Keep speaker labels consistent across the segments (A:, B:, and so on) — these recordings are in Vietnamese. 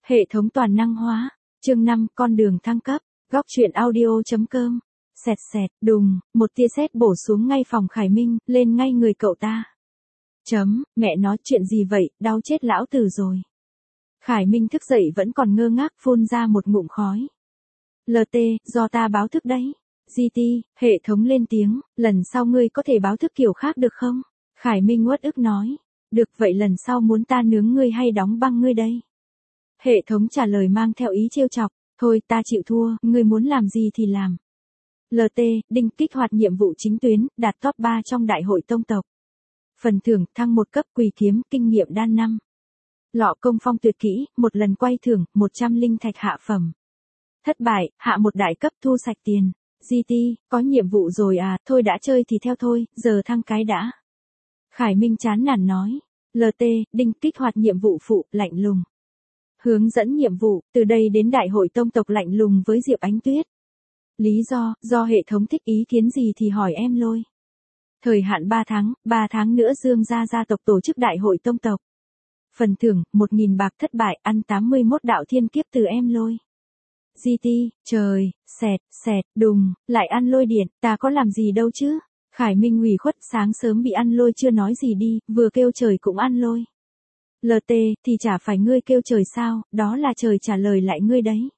A: Hệ thống toàn năng hóa. Chương 5, con đường thăng cấp. Góc truyện audio.com. Xẹt xẹt, đùng, một tia sét bổ xuống ngay phòng Khải Minh, lên ngay người cậu ta. Mẹ nói chuyện gì vậy, đau chết lão tử rồi. Khải Minh thức dậy vẫn còn ngơ ngác, phun ra một ngụm khói. LT, do ta báo thức đấy. GT, hệ thống lên tiếng, lần sau ngươi có thể báo thức kiểu khác được không? Khải Minh uất ức nói. Được, vậy lần sau muốn ta nướng ngươi hay đóng băng ngươi đây? Hệ thống trả lời mang theo ý trêu chọc. Thôi ta chịu thua, ngươi muốn làm gì thì làm. LT, Đinh kích hoạt nhiệm vụ chính tuyến, đạt top 3 trong đại hội tông tộc. Phần thưởng, thăng 1 cấp quỳ kiếm, kinh nghiệm đan 5. Lọ công phong tuyệt kỹ, một lần quay thưởng, 100 linh thạch hạ phẩm. Thất bại, hạ một đại cấp thu sạch tiền. GT, có nhiệm vụ rồi à, thôi đã chơi thì theo thôi, giờ thăng cái đã. Khải Minh chán nản nói. LT, Đinh kích hoạt nhiệm vụ phụ, lạnh lùng. Hướng dẫn nhiệm vụ, từ đây đến đại hội tông tộc lạnh lùng với Diệp Ánh Tuyết. Lý do hệ thống thích ý kiến gì thì hỏi em Lôi. Thời hạn 3 tháng nữa Dương gia tộc tổ chức đại hội tông tộc. Phần thưởng, 1.000 bạc, thất bại, ăn 81 đạo thiên kiếp từ em Lôi. GT, trời, xẹt, đùng, lại ăn lôi điện, ta có làm gì đâu chứ. Khải Minh ủy khuất, sáng sớm bị ăn lôi chưa nói gì đi, vừa kêu trời cũng ăn lôi. LT, thì chả phải ngươi kêu trời sao, đó là trời trả lời lại ngươi đấy.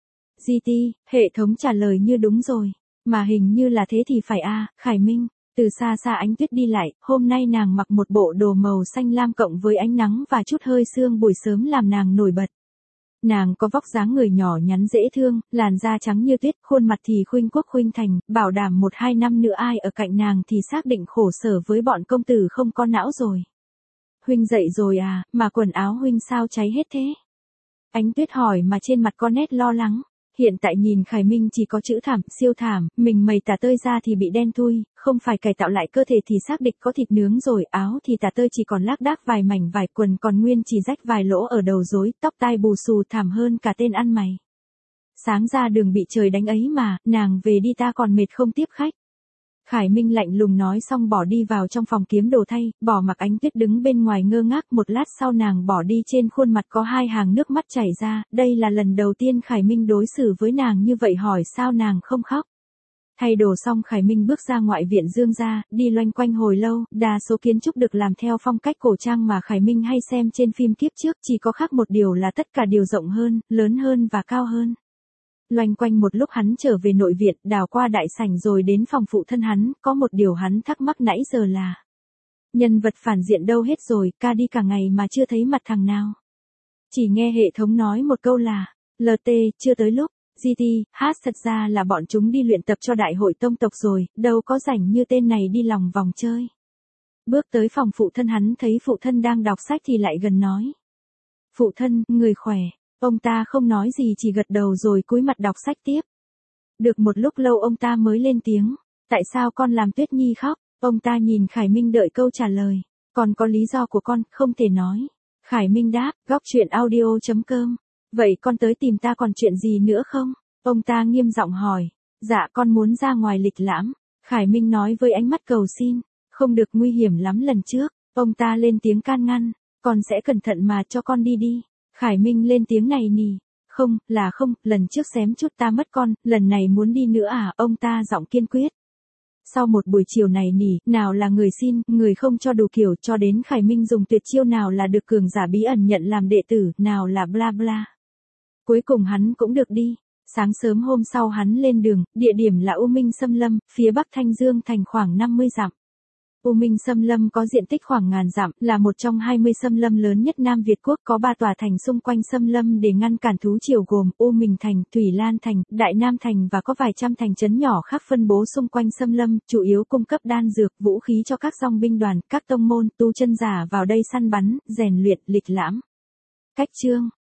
A: GT, hệ thống trả lời như đúng rồi, mà hình như là thế thì phải a. Khải Minh, từ xa xa Ánh Tuyết đi lại, hôm nay nàng mặc một bộ đồ màu xanh lam cộng với ánh nắng và chút hơi sương buổi sớm làm nàng nổi bật. Nàng có vóc dáng người nhỏ nhắn dễ thương, làn da trắng như tuyết, khuôn mặt thì khuynh quốc khuynh thành, bảo đảm 1-2 năm nữa ai ở cạnh nàng thì xác định khổ sở với bọn công tử không có não rồi. Huynh dậy rồi à, mà quần áo huynh sao cháy hết thế? Ánh Tuyết hỏi mà trên mặt có nét lo lắng. Hiện tại nhìn Khải Minh chỉ có chữ thảm, siêu thảm, mình mày tả tơi ra thì bị đen thui, không phải cải tạo lại cơ thể thì xác định có thịt nướng rồi, áo thì tả tơi chỉ còn lác đác vài mảnh vải, quần còn nguyên chỉ rách vài lỗ ở đầu rối, tóc tai bù xù thảm hơn cả tên ăn mày. Sáng ra đường bị trời đánh ấy mà, nàng về đi ta còn mệt không tiếp khách. Khải Minh lạnh lùng nói xong bỏ đi vào trong phòng kiếm đồ thay, bỏ mặc Ánh Tuyết đứng bên ngoài ngơ ngác. Một lát sau nàng bỏ đi, trên khuôn mặt có 2 hàng nước mắt chảy ra, đây là lần đầu tiên Khải Minh đối xử với nàng như vậy, hỏi sao nàng không khóc. Thay đồ xong Khải Minh bước ra ngoại viện Dương gia, đi loanh quanh hồi lâu, đa số kiến trúc được làm theo phong cách cổ trang mà Khải Minh hay xem trên phim kiếp trước, chỉ có khác một điều là tất cả đều rộng hơn, lớn hơn và cao hơn. Loanh quanh một lúc hắn trở về nội viện, đào qua đại sảnh rồi đến phòng phụ thân hắn, có một điều hắn thắc mắc nãy giờ là nhân vật phản diện đâu hết rồi, ca đi cả ngày mà chưa thấy mặt thằng nào. Chỉ nghe hệ thống nói một câu là, LT, chưa tới lúc. GT, thật ra là bọn chúng đi luyện tập cho đại hội tông tộc rồi, đâu có rảnh như tên này đi lòng vòng chơi. Bước tới phòng phụ thân hắn thấy phụ thân đang đọc sách thì lại gần nói. Phụ thân, người khỏe. Ông ta không nói gì chỉ gật đầu rồi cúi mặt đọc sách tiếp. Được một lúc lâu ông ta mới lên tiếng. Tại sao con làm Tuyết Nhi khóc? Ông ta nhìn Khải Minh đợi câu trả lời. Còn có lý do của con, không thể nói. Khải Minh đáp, góc truyện audio.com. Vậy con tới tìm ta còn chuyện gì nữa không? Ông ta nghiêm giọng hỏi. Dạ con muốn ra ngoài lịch lãm. Khải Minh nói với ánh mắt cầu xin. Không được, nguy hiểm lắm lần trước. Ông ta lên tiếng can ngăn. Con sẽ cẩn thận mà, cho con đi đi. Khải Minh lên tiếng này nỉ. Không, lần trước xém chút ta mất con, lần này muốn đi nữa à, ông ta giọng kiên quyết. Sau một buổi chiều này nỉ, nào là người xin, người không cho đủ kiểu, cho đến Khải Minh dùng tuyệt chiêu nào là được cường giả bí ẩn nhận làm đệ tử, nào là bla bla. Cuối cùng hắn cũng được đi. Sáng sớm hôm sau hắn lên đường, địa điểm là U Minh Xâm Lâm, phía bắc Thanh Dương thành khoảng 50 dặm. U Minh Xâm Lâm có diện tích khoảng 1000 dặm, là một trong 20 xâm lâm lớn nhất Nam Việt Quốc, có 3 tòa thành xung quanh xâm lâm để ngăn cản thú triều gồm U Minh Thành, Thủy Lan Thành, Đại Nam Thành và có vài trăm thành trấn nhỏ khác phân bố xung quanh xâm lâm, chủ yếu cung cấp đan dược, vũ khí cho các dòng binh đoàn, các tông môn, tu chân giả vào đây săn bắn, rèn luyện, lịch lãm. Cách chương